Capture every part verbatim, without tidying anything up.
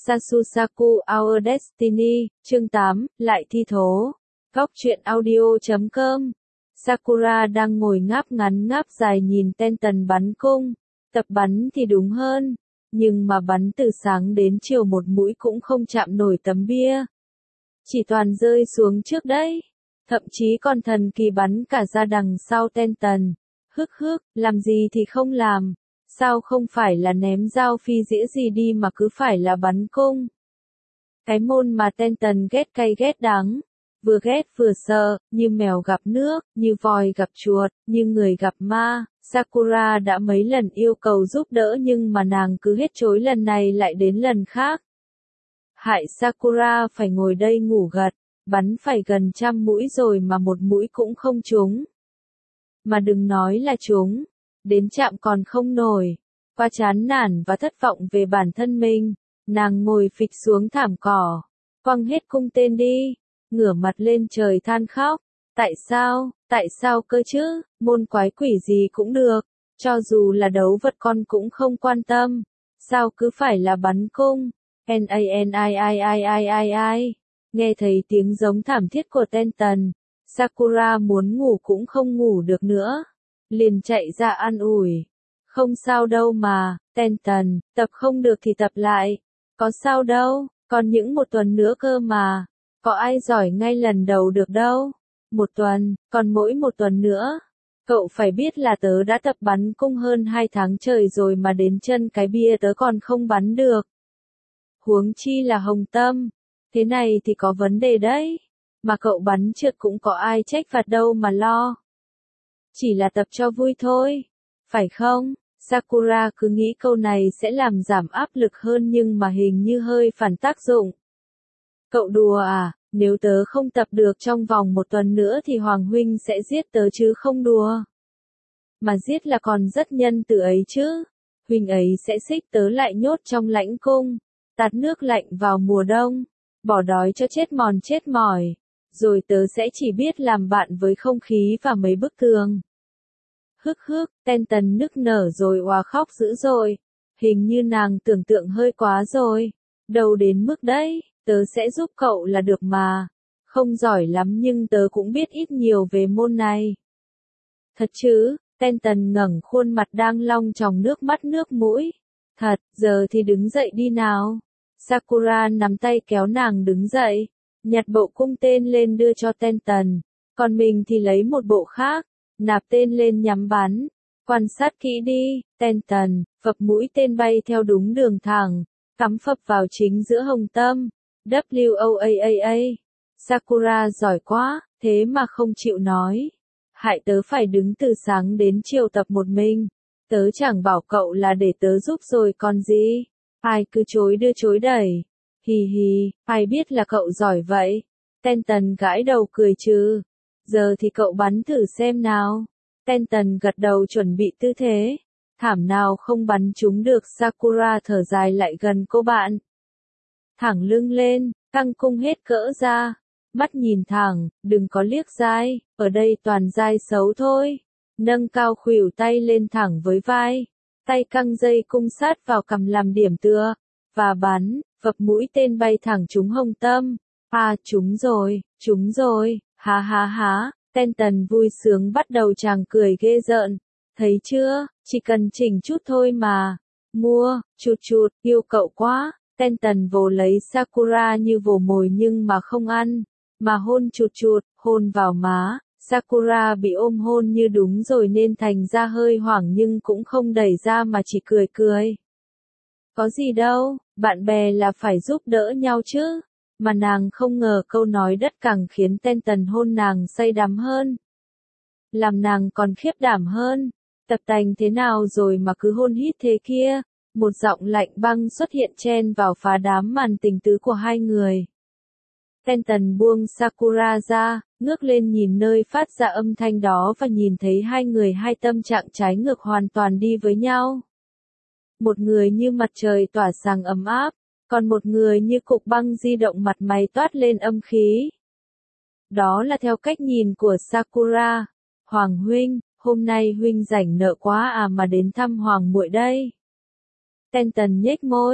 Sasusaku Our Destiny, chương tám, lại thi thố. Góc truyện audio chấm com. Sakura đang ngồi ngáp ngắn ngáp dài nhìn Tenten bắn cung. Tập bắn thì đúng hơn, nhưng mà bắn từ sáng đến chiều một mũi cũng không chạm nổi tấm bia. Chỉ toàn rơi xuống trước đấy. Thậm chí còn thần kỳ bắn cả ra đằng sau Tenten. Hức hức, làm gì thì không làm. Sao không phải là ném dao phi dĩa gì đi mà cứ phải là bắn cung. Cái môn mà Tenten ghét cay ghét đắng. Vừa ghét vừa sợ, như mèo gặp nước, như voi gặp chuột, như người gặp ma. Sakura đã mấy lần yêu cầu giúp đỡ nhưng mà nàng cứ hết chối lần này lại đến lần khác. Hại Sakura phải ngồi đây ngủ gật, bắn phải gần trăm mũi rồi mà một mũi cũng không trúng. Mà đừng nói là trúng, đến chạm còn không nổi. Qua chán nản và thất vọng về bản thân mình, nàng ngồi phịch xuống thảm cỏ, quăng hết cung tên đi, ngửa mặt lên trời than khóc. Tại sao, tại sao cơ chứ, môn quái quỷ gì cũng được, cho dù là đấu vật con cũng không quan tâm, sao cứ phải là bắn cung. N A N I I I I I I. Nghe thấy tiếng giống thảm thiết của Tenten, Sakura muốn ngủ cũng không ngủ được nữa, liền chạy ra an ủi. Không sao đâu mà, Tenten, tập không được thì tập lại, có sao đâu, còn những một tuần nữa cơ mà, có ai giỏi ngay lần đầu được đâu. Một tuần, còn mỗi một tuần nữa. Cậu phải biết là tớ đã tập bắn cung hơn hai tháng trời rồi mà đến chân cái bia tớ còn không bắn được. Huống chi là Hồng Tâm. Thế này thì có vấn đề đấy. Mà cậu bắn trượt cũng có ai trách phạt đâu mà lo. Chỉ là tập cho vui thôi. Phải không? Sakura cứ nghĩ câu này sẽ làm giảm áp lực hơn nhưng mà hình như hơi phản tác dụng. Cậu đùa à? Nếu tớ không tập được trong vòng một tuần nữa thì Hoàng Huynh sẽ giết tớ chứ không đùa. Mà giết là còn rất nhân từ ấy chứ. Huynh ấy sẽ xích tớ lại nhốt trong lãnh cung, tạt nước lạnh vào mùa đông, bỏ đói cho chết mòn chết mỏi. Rồi tớ sẽ chỉ biết làm bạn với không khí và mấy bức tường. Hức hức, Tenten nức nở rồi òa khóc dữ dội. Hình như nàng tưởng tượng hơi quá rồi. Đâu đến mức đấy. Tớ sẽ giúp cậu là được mà. Không giỏi lắm nhưng tớ cũng biết ít nhiều về môn này. Thật chứ? Tenten ngẩng khuôn mặt đang long tròng nước mắt nước mũi. Thật, giờ thì đứng dậy đi nào. Sakura nắm tay kéo nàng đứng dậy, nhặt bộ cung tên lên đưa cho Tenten. Còn mình thì lấy một bộ khác, nạp tên lên nhắm bắn. Quan sát kỹ đi, Tenten, phập mũi tên bay theo đúng đường thẳng, cắm phập vào chính giữa Hồng Tâm. W O A A A. Sakura giỏi quá, thế mà không chịu nói. Hại tớ phải đứng từ sáng đến chiều tập một mình. Tớ chẳng bảo cậu là để tớ giúp rồi còn gì. Ai cứ chối đưa chối đẩy. Hì hì, ai biết là cậu giỏi vậy. Tenten gãi đầu cười trừ. Giờ thì cậu bắn thử xem nào. Tenten gật đầu chuẩn bị tư thế. Thảm nào không bắn trúng được. Sakura thở dài lại gần cô bạn. Thẳng lưng lên, căng cung hết cỡ ra. Mắt nhìn thẳng, đừng có liếc dai, ở đây toàn dai xấu thôi. Nâng cao khuỷu tay lên thẳng với vai. Tay căng dây cung sát vào cằm làm điểm tựa. Và bắn, phập mũi tên bay thẳng trúng Hồng Tâm. À, trúng rồi, trúng rồi, há há há. Tenten vui sướng bắt đầu chàng cười ghê rợn. Thấy chưa, chỉ cần chỉnh chút thôi mà. Mua, chụt chụt, yêu cậu quá. Tenten vồ lấy Sakura như vồ mồi nhưng mà không ăn, mà hôn chụt chụt, hôn vào má. Sakura bị ôm hôn như đúng rồi nên thành ra hơi hoảng nhưng cũng không đẩy ra mà chỉ cười cười. Có gì đâu, bạn bè là phải giúp đỡ nhau chứ. Mà nàng không ngờ câu nói đất càng khiến Tenten hôn nàng say đắm hơn. Làm nàng còn khiếp đảm hơn. Tập tành thế nào rồi mà cứ hôn hít thế kia. Một giọng lạnh băng xuất hiện chen vào phá đám màn tình tứ của hai người. Tenten buông Sakura ra, ngước lên nhìn nơi phát ra âm thanh đó và nhìn thấy hai người hai tâm trạng trái ngược hoàn toàn đi với nhau. Một người như mặt trời tỏa sáng ấm áp, còn một người như cục băng di động mặt mày toát lên âm khí. Đó là theo cách nhìn của Sakura. Hoàng huynh, hôm nay huynh rảnh nợ quá à mà đến thăm Hoàng muội đây. Tenten nhếch môi,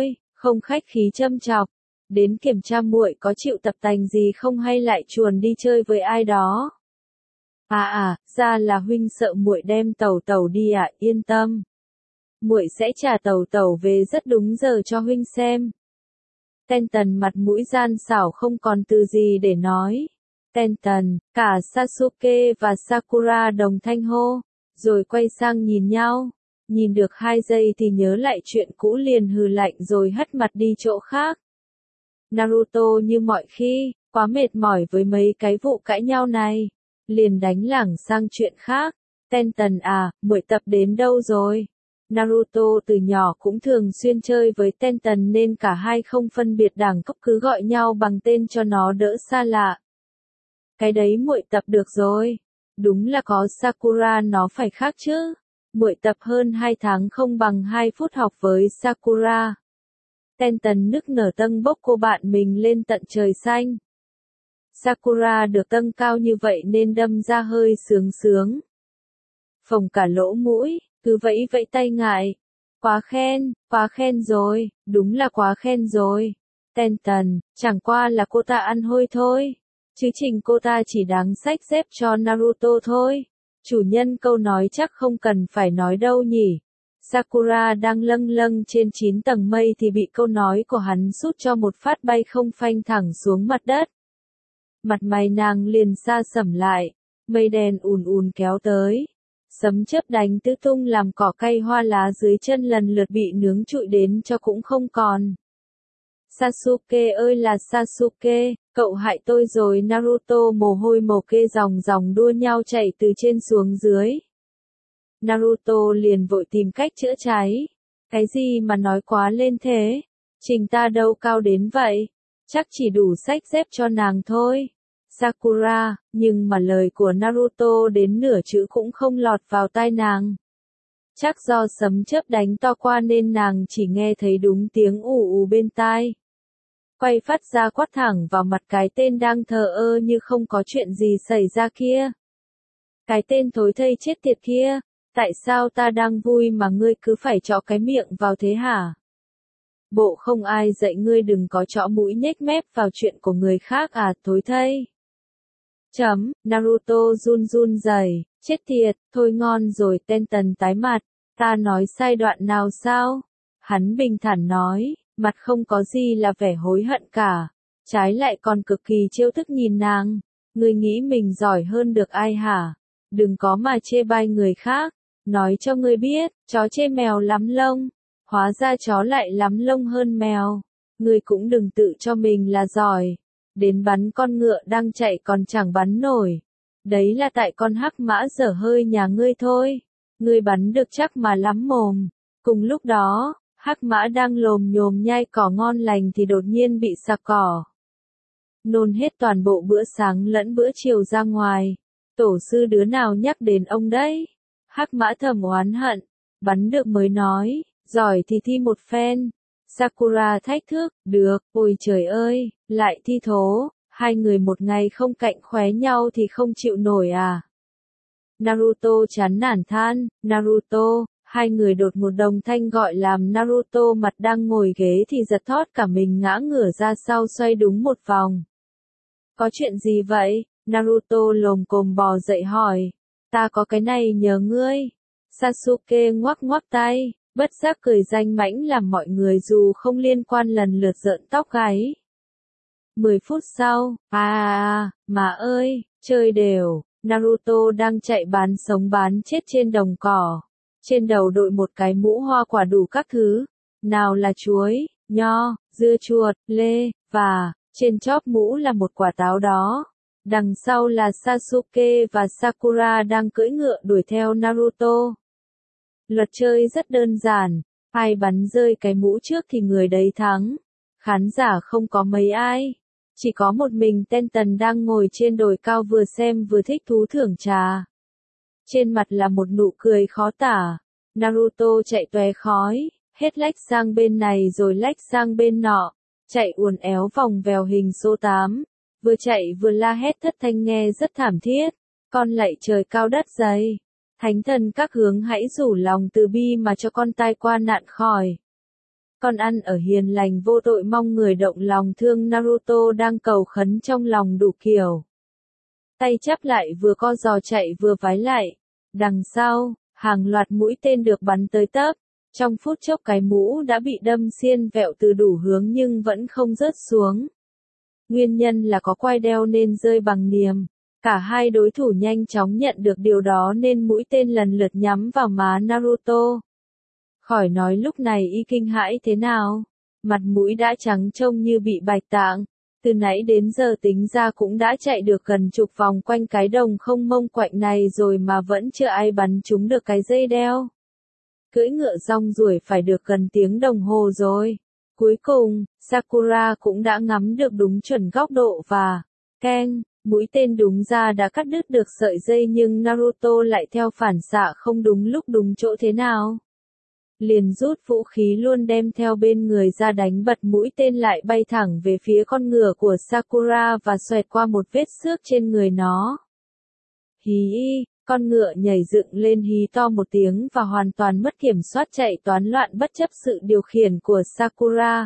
không khách khí châm chọc, đến kiểm tra muội có chịu tập tành gì không hay lại chuồn đi chơi với ai đó. À à, ra là huynh sợ muội đem Tẩu Tẩu đi à, yên tâm. Muội sẽ trả Tẩu Tẩu về rất đúng giờ cho huynh xem. Tenten mặt mũi gian xảo không còn từ gì để nói. Tenten, cả Sasuke và Sakura đồng thanh hô, rồi quay sang nhìn nhau. Nhìn được hai giây thì nhớ lại chuyện cũ liền hừ lạnh rồi hất mặt đi chỗ khác. Naruto như mọi khi, quá mệt mỏi với mấy cái vụ cãi nhau này, liền đánh lảng sang chuyện khác. Tenten à, muội tập đến đâu rồi? Naruto từ nhỏ cũng thường xuyên chơi với Tenten nên cả hai không phân biệt đẳng cấp cứ gọi nhau bằng tên cho nó đỡ xa lạ. Cái đấy muội tập được rồi. Đúng là có Sakura nó phải khác chứ. Muội tập hơn hai tháng không bằng hai phút học với Sakura. Tenten nức nở tâng bốc cô bạn mình lên tận trời xanh. Sakura được tâng cao như vậy nên đâm ra hơi sướng sướng. Phồng cả lỗ mũi, cứ vẫy vẫy tay ngại. Quá khen, quá khen rồi, đúng là quá khen rồi. Tenten, chẳng qua là cô ta ăn hôi thôi. Chứ trình cô ta chỉ đáng xách xếp cho Naruto thôi. Chủ nhân câu nói chắc không cần phải nói đâu nhỉ. Sakura đang lâng lâng trên chín tầng mây thì bị câu nói của hắn sút cho một phát bay không phanh thẳng xuống mặt đất. Mặt mày nàng liền xa sẩm lại, mây đen ùn ùn kéo tới. Sấm chớp đánh tứ tung làm cỏ cây hoa lá dưới chân lần lượt bị nướng trụi đến cho cũng không còn. Sasuke ơi là Sasuke, cậu hại tôi rồi. Naruto mồ hôi mồ kê ròng ròng đua nhau chạy từ trên xuống dưới. Naruto liền vội tìm cách chữa cháy. Cái gì mà nói quá lên thế? Trình ta đâu cao đến vậy? Chắc chỉ đủ xách dép cho nàng thôi. Sakura, nhưng mà lời của Naruto đến nửa chữ cũng không lọt vào tai nàng. Chắc do sấm chớp đánh to qua nên nàng chỉ nghe thấy đúng tiếng ù ù bên tai. Quay phát ra quát thẳng vào mặt cái tên đang thờ ơ như không có chuyện gì xảy ra kia. Cái tên thối thây chết tiệt kia, tại sao ta đang vui mà ngươi cứ phải chọ cái miệng vào thế hả? Bộ không ai dạy ngươi đừng có chọ mũi nhếch mép vào chuyện của người khác à, thối thây. Chấm, Naruto run run rẩy, chết tiệt, thôi ngon rồi. Tenten tái mặt, ta nói sai đoạn nào sao? Hắn bình thản nói, mặt không có gì là vẻ hối hận cả, trái lại còn cực kỳ trêu tức nhìn nàng. Ngươi nghĩ mình giỏi hơn được ai hả? Đừng có mà chê bai người khác, nói cho ngươi biết, chó chê mèo lắm lông, hóa ra chó lại lắm lông hơn mèo. Ngươi cũng đừng tự cho mình là giỏi, đến bắn con ngựa đang chạy còn chẳng bắn nổi. Đấy là tại con hắc mã dở hơi nhà ngươi thôi. Ngươi bắn được chắc mà lắm mồm. Cùng lúc đó, hắc mã đang lồm nhồm nhai cỏ ngon lành thì đột nhiên bị sặc cỏ. Nôn hết toàn bộ bữa sáng lẫn bữa chiều ra ngoài. Tổ sư đứa nào nhắc đến ông đấy? Hắc mã thầm oán hận. Bắn được mới nói, giỏi thì thi một phen. Sakura thách thức, được, ôi trời ơi, lại thi thố, hai người một ngày không cạnh khóe nhau thì không chịu nổi à. Naruto chán nản than, Naruto, hai người đột một đồng thanh gọi làm Naruto mặt đang ngồi ghế thì giật thót cả mình ngã ngửa ra sau xoay đúng một vòng. Có chuyện gì vậy? Naruto lồm cồm bò dậy hỏi. Ta có cái này nhờ ngươi. Sasuke ngoắc ngoắc tay, bất giác cười danh mãnh làm mọi người dù không liên quan lần lượt rợn tóc gáy. Mười phút sau, à, mà ơi, chơi đều, Naruto đang chạy bán sống bán chết trên đồng cỏ. Trên đầu đội một cái mũ hoa quả đủ các thứ, nào là chuối, nho, dưa chuột, lê, và, trên chóp mũ là một quả táo đó. Đằng sau là Sasuke và Sakura đang cưỡi ngựa đuổi theo Naruto. Luật chơi rất đơn giản, ai bắn rơi cái mũ trước thì người đấy thắng. Khán giả không có mấy ai, chỉ có một mình Tenten đang ngồi trên đồi cao vừa xem vừa thích thú thưởng trà. Trên mặt là một nụ cười khó tả. Naruto chạy tóe khói, hết lách sang bên này rồi lách sang bên nọ, chạy uốn éo vòng vèo hình số tám, vừa chạy vừa la hét thất thanh nghe rất thảm thiết. Con lạy trời cao đất dày, thánh thần các hướng hãy rủ lòng từ bi mà cho con tai qua nạn khỏi. con ăn ở hiền lành vô tội mong người động lòng thương Naruto đang cầu khấn trong lòng đủ kiểu. Tay chắp lại vừa co giò chạy vừa vái lại. Đằng sau, hàng loạt mũi tên được bắn tới tấp. Trong phút chốc cái mũ đã bị đâm xiên vẹo từ đủ hướng nhưng vẫn không rớt xuống. Nguyên nhân là có quai đeo nên rơi bằng niềm. Cả hai đối thủ nhanh chóng nhận được điều đó nên mũi tên lần lượt nhắm vào má Naruto. Khỏi nói lúc này y kinh hãi thế nào. Mặt mũi đã trắng trông như bị bạch tạng. Từ nãy đến giờ tính ra cũng đã chạy được gần chục vòng quanh cái đồng không mông quạnh này rồi mà vẫn chưa ai bắn trúng được cái dây đeo. Cưỡi ngựa rong ruổi phải được gần tiếng đồng hồ rồi. Cuối cùng, Sakura cũng đã ngắm được đúng chuẩn góc độ và, keng, mũi tên đúng ra đã cắt đứt được sợi dây nhưng Naruto lại theo phản xạ không đúng lúc đúng chỗ thế nào. Liền rút vũ khí luôn đem theo bên người ra đánh bật mũi tên lại bay thẳng về phía con ngựa của Sakura và xoẹt qua một vết xước trên người nó. Hí, con ngựa nhảy dựng lên hí to một tiếng và hoàn toàn mất kiểm soát chạy toán loạn bất chấp sự điều khiển của Sakura.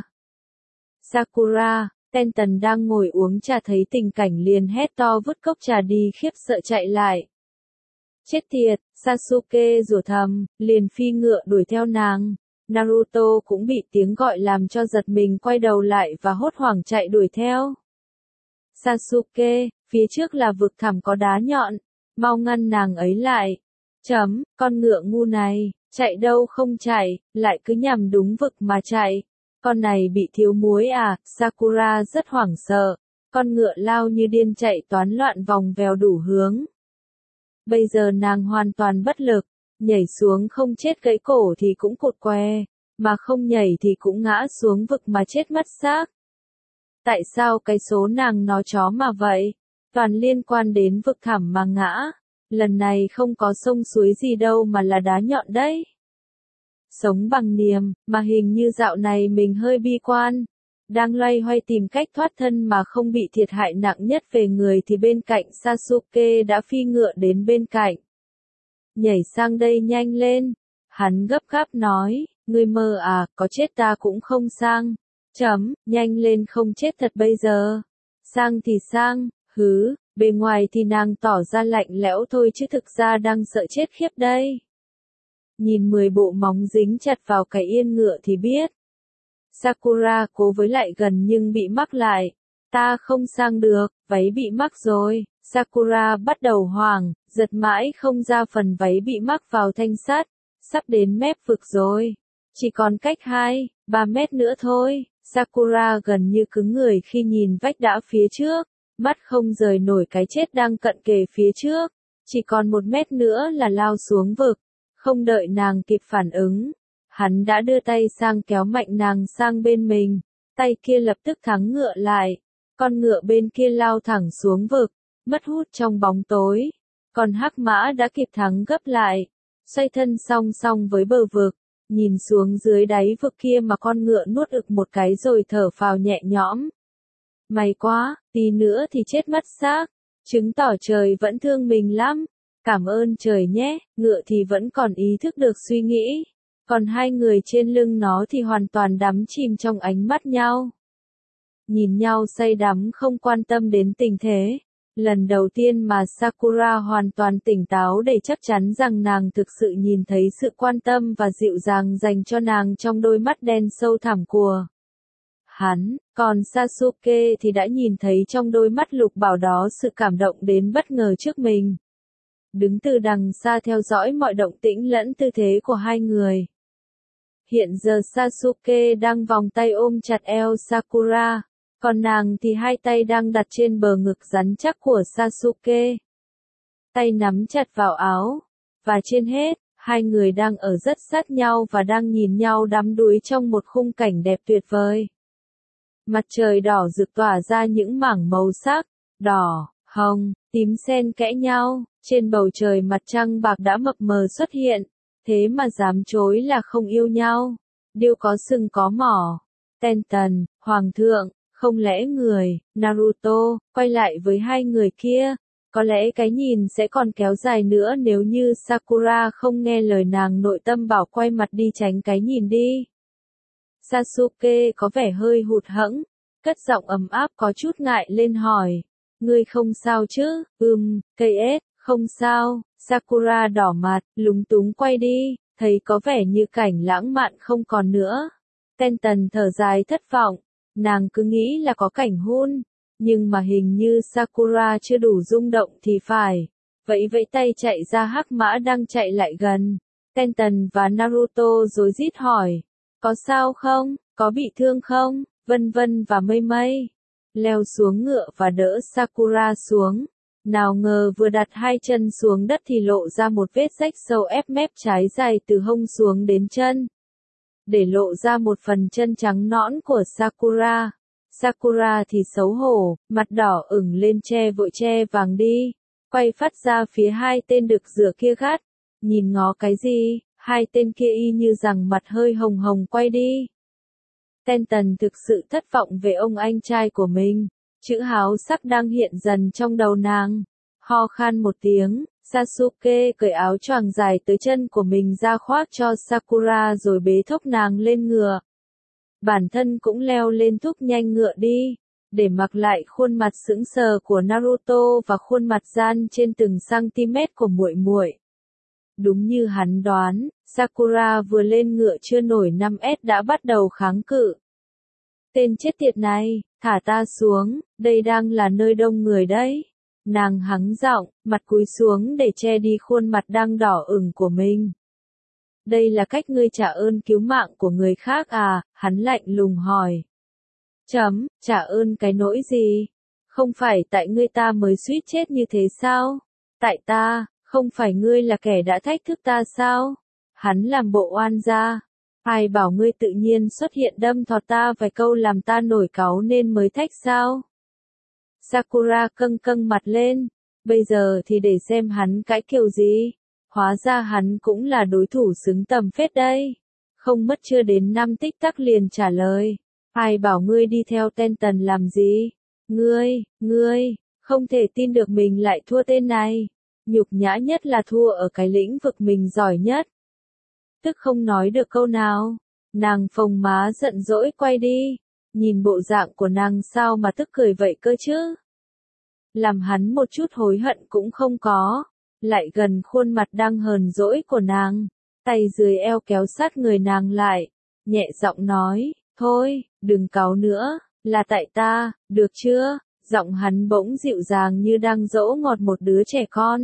Sakura, Tenten đang ngồi uống trà thấy tình cảnh liền hét to vứt cốc trà đi khiếp sợ chạy lại. Chết tiệt, Sasuke rủa thầm, liền phi ngựa đuổi theo nàng. Naruto cũng bị tiếng gọi làm cho giật mình quay đầu lại và hốt hoảng chạy đuổi theo. Sasuke, phía trước là vực thẳm có đá nhọn, mau ngăn nàng ấy lại. Chấm, con ngựa ngu này, chạy đâu không chạy, lại cứ nhằm đúng vực mà chạy. Con này bị thiếu muối à, Sakura rất hoảng sợ. Con ngựa lao như điên chạy toán loạn vòng vèo đủ hướng. Bây giờ nàng hoàn toàn bất lực, nhảy xuống không chết gãy cổ thì cũng cụt què, mà không nhảy thì cũng ngã xuống vực mà chết mất xác. Tại sao cái số nàng nó chó mà vậy? Toàn liên quan đến vực thẳm mà ngã. Lần này không có sông suối gì đâu mà là đá nhọn đấy. Sống bằng niềm, mà hình như dạo này mình hơi bi quan. Đang loay hoay tìm cách thoát thân mà không bị thiệt hại nặng nhất về người thì bên cạnh Sasuke đã phi ngựa đến bên cạnh. Nhảy sang đây nhanh lên. Hắn gấp gáp nói, ngươi mơ à, có chết ta cũng không sang. Chấm, nhanh lên không chết thật bây giờ. Sang thì sang, hứ, bề ngoài thì nàng tỏ ra lạnh lẽo thôi chứ thực ra đang sợ chết khiếp đây. Nhìn mười bộ móng dính chặt vào cái yên ngựa thì biết. Sakura cố với lại gần nhưng bị mắc lại. Ta không sang được, váy bị mắc rồi. Sakura bắt đầu hoảng, giật mãi không ra phần váy bị mắc vào thanh sắt. Sắp đến mép vực rồi. Chỉ còn cách hai, ba mét nữa thôi. Sakura gần như cứng người khi nhìn vách đá phía trước. Mắt không rời nổi cái chết đang cận kề phía trước. Chỉ còn một mét nữa là lao xuống vực. Không đợi nàng kịp phản ứng. Hắn đã đưa tay sang kéo mạnh nàng sang bên mình. Tay kia lập tức thắng ngựa lại. Con ngựa bên kia lao thẳng xuống vực. Mất hút trong bóng tối. Còn hắc mã đã kịp thắng gấp lại. Xoay thân song song với bờ vực. Nhìn xuống dưới đáy vực kia mà con ngựa nuốt ực một cái rồi thở phào nhẹ nhõm. May quá, tí nữa thì chết mất xác. Chứng tỏ trời vẫn thương mình lắm. Cảm ơn trời nhé, ngựa thì vẫn còn ý thức được suy nghĩ. Còn hai người trên lưng nó thì hoàn toàn đắm chìm trong ánh mắt nhau. Nhìn nhau say đắm không quan tâm đến tình thế. Lần đầu tiên mà Sakura hoàn toàn tỉnh táo để chắc chắn rằng nàng thực sự nhìn thấy sự quan tâm và dịu dàng dành cho nàng trong đôi mắt đen sâu thẳm của hắn, còn Sasuke thì đã nhìn thấy trong đôi mắt Lục Bảo đó sự cảm động đến bất ngờ trước mình. Đứng từ đằng xa theo dõi mọi động tĩnh lẫn tư thế của hai người. Hiện giờ Sasuke đang vòng tay ôm chặt eo Sakura, còn nàng thì hai tay đang đặt trên bờ ngực rắn chắc của Sasuke. Tay nắm chặt vào áo, và trên hết, hai người đang ở rất sát nhau và đang nhìn nhau đắm đuối trong một khung cảnh đẹp tuyệt vời. Mặt trời đỏ rực tỏa ra những mảng màu sắc, đỏ, hồng, tím xen kẽ nhau, trên bầu trời mặt trăng bạc đã mập mờ xuất hiện, thế mà dám chối là không yêu nhau. Điêu có sừng có mỏ. Tenten, Hoàng thượng, không lẽ người, Naruto, quay lại với hai người kia, có lẽ cái nhìn sẽ còn kéo dài nữa nếu như Sakura không nghe lời nàng nội tâm bảo quay mặt đi tránh cái nhìn đi. Sasuke có vẻ hơi hụt hẫng, cất giọng ấm áp có chút ngại lên hỏi. Ngươi không sao chứ? Ừm, cây ết, không sao. Sakura đỏ mặt, lúng túng quay đi, thấy có vẻ như cảnh lãng mạn không còn nữa. Ten Tần thở dài thất vọng, nàng cứ nghĩ là có cảnh hôn, nhưng mà hình như Sakura chưa đủ rung động thì phải. Vậy vẫy tay chạy ra hắc mã đang chạy lại gần. Ten Tần và Naruto rối rít hỏi, có sao không, có bị thương không, Vân Vân và Mây Mây. Leo xuống ngựa và đỡ Sakura xuống. Nào ngờ vừa đặt hai chân xuống đất thì lộ ra một vết rách sâu ép mép trái dài từ hông xuống đến chân. Để lộ ra một phần chân trắng nõn của Sakura. Sakura thì xấu hổ, mặt đỏ ửng lên che vội che vàng đi. Quay phát ra phía hai tên đực rửa kia gắt. Nhìn ngó cái gì, hai tên kia y như rằng mặt hơi hồng hồng quay đi. Ten Tần thực sự thất vọng về ông anh trai của mình. Chữ háo sắc đang hiện dần trong đầu nàng. Ho khan một tiếng, Sasuke cởi áo choàng dài tới chân của mình ra khoác cho Sakura rồi bế thốc nàng lên ngựa. Bản thân cũng leo lên thúc nhanh ngựa đi, để mặc lại khuôn mặt sững sờ của Naruto và khuôn mặt gian trên từng cm của muội muội. Đúng như hắn đoán, Sakura vừa lên ngựa chưa nổi năm S đã bắt đầu kháng cự. Tên chết tiệt này, thả ta xuống, đây đang là nơi đông người đấy. Nàng hắng giọng, mặt cúi xuống để che đi khuôn mặt đang đỏ ửng của mình. Đây là cách ngươi trả ơn cứu mạng của người khác à, hắn lạnh lùng hỏi. Chấm, trả ơn cái nỗi gì? Không phải tại ngươi ta mới suýt chết như thế sao? Tại ta, không phải ngươi là kẻ đã thách thức ta sao? Hắn làm bộ oan gia. Ai bảo ngươi tự nhiên xuất hiện đâm thọt ta vài câu làm ta nổi cáu nên mới thách sao? Sakura căng căng mặt lên. Bây giờ thì để xem hắn cãi kiểu gì. Hóa ra hắn cũng là đối thủ xứng tầm phết đây. Không mất chưa đến năm tích tắc liền trả lời. Ai bảo ngươi đi theo Ten Tần làm gì? Ngươi, ngươi, không thể tin được mình lại thua tên này. Nhục nhã nhất là thua ở cái lĩnh vực mình giỏi nhất. Tức không nói được câu nào. Nàng phồng má giận dỗi quay đi. Nhìn bộ dạng của nàng sao mà tức cười vậy cơ chứ? Làm hắn một chút hối hận cũng không có. Lại gần khuôn mặt đang hờn dỗi của nàng. Tay dưới eo kéo sát người nàng lại. Nhẹ giọng nói, thôi, đừng cáu nữa, là tại ta, được chưa? Giọng hắn bỗng dịu dàng như đang dỗ ngọt một đứa trẻ con.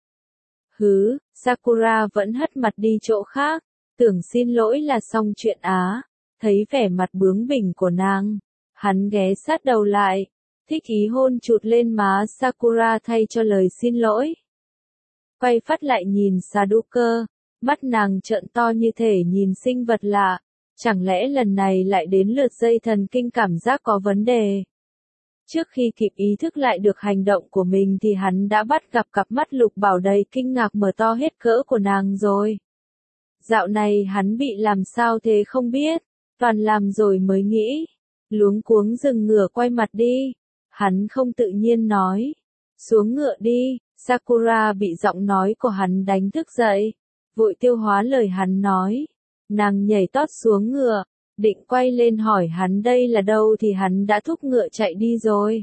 Hứ, Sakura vẫn hất mặt đi chỗ khác. Tưởng xin lỗi là xong chuyện á. Thấy vẻ mặt bướng bỉnh của nàng. Hắn ghé sát đầu lại. Thích ý hôn chụt lên má Sakura thay cho lời xin lỗi. Quay phát lại nhìn Saduke. Mắt nàng trợn to như thể nhìn sinh vật lạ. Chẳng lẽ lần này lại đến lượt dây thần kinh cảm giác có vấn đề. Trước khi kịp ý thức lại được hành động của mình thì hắn đã bắt gặp cặp mắt Lục Bảo đầy kinh ngạc mở to hết cỡ của nàng rồi. Dạo này hắn bị làm sao thế không biết, toàn làm rồi mới nghĩ. Luống cuống dừng ngửa quay mặt đi. Hắn không tự nhiên nói. Xuống ngựa đi, Sakura bị giọng nói của hắn đánh thức dậy. Vội tiêu hóa lời hắn nói. Nàng nhảy tót xuống ngựa, định quay lên hỏi hắn đây là đâu thì hắn đã thúc ngựa chạy đi rồi.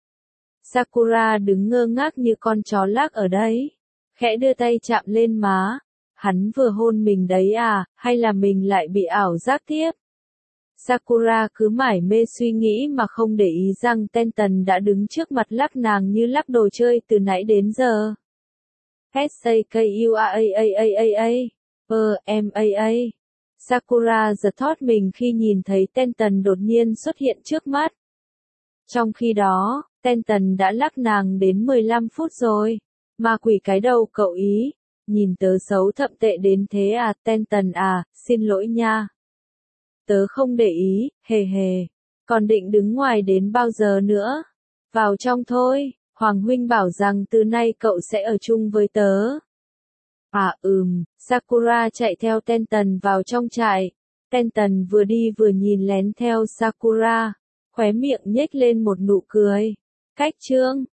Sakura đứng ngơ ngác như con chó lác ở đấy. Khẽ đưa tay chạm lên má. Hắn vừa hôn mình đấy à, hay là mình lại bị ảo giác tiếp? Sakura cứ mải mê suy nghĩ mà không để ý rằng Ten Tần đã đứng trước mặt lắc nàng như lắc đồ chơi từ nãy đến giờ. S A K U A A A A A A P M A A Sakura giật thót mình khi nhìn thấy Ten Tần đột nhiên xuất hiện trước mắt. Trong khi đó, Ten Tần đã lắc nàng đến mười lăm phút rồi. Ma quỷ cái đầu cậu ý. Nhìn tớ xấu thậm tệ đến thế à, Ten Tần à, xin lỗi nha. Tớ không để ý, hề hề. Còn định đứng ngoài đến bao giờ nữa? Vào trong thôi, Hoàng huynh bảo rằng từ nay cậu sẽ ở chung với tớ. À ừm, Sakura chạy theo Ten Tần vào trong trại. Ten Tần vừa đi vừa nhìn lén theo Sakura. Khóe miệng nhếch lên một nụ cười. Cách chương.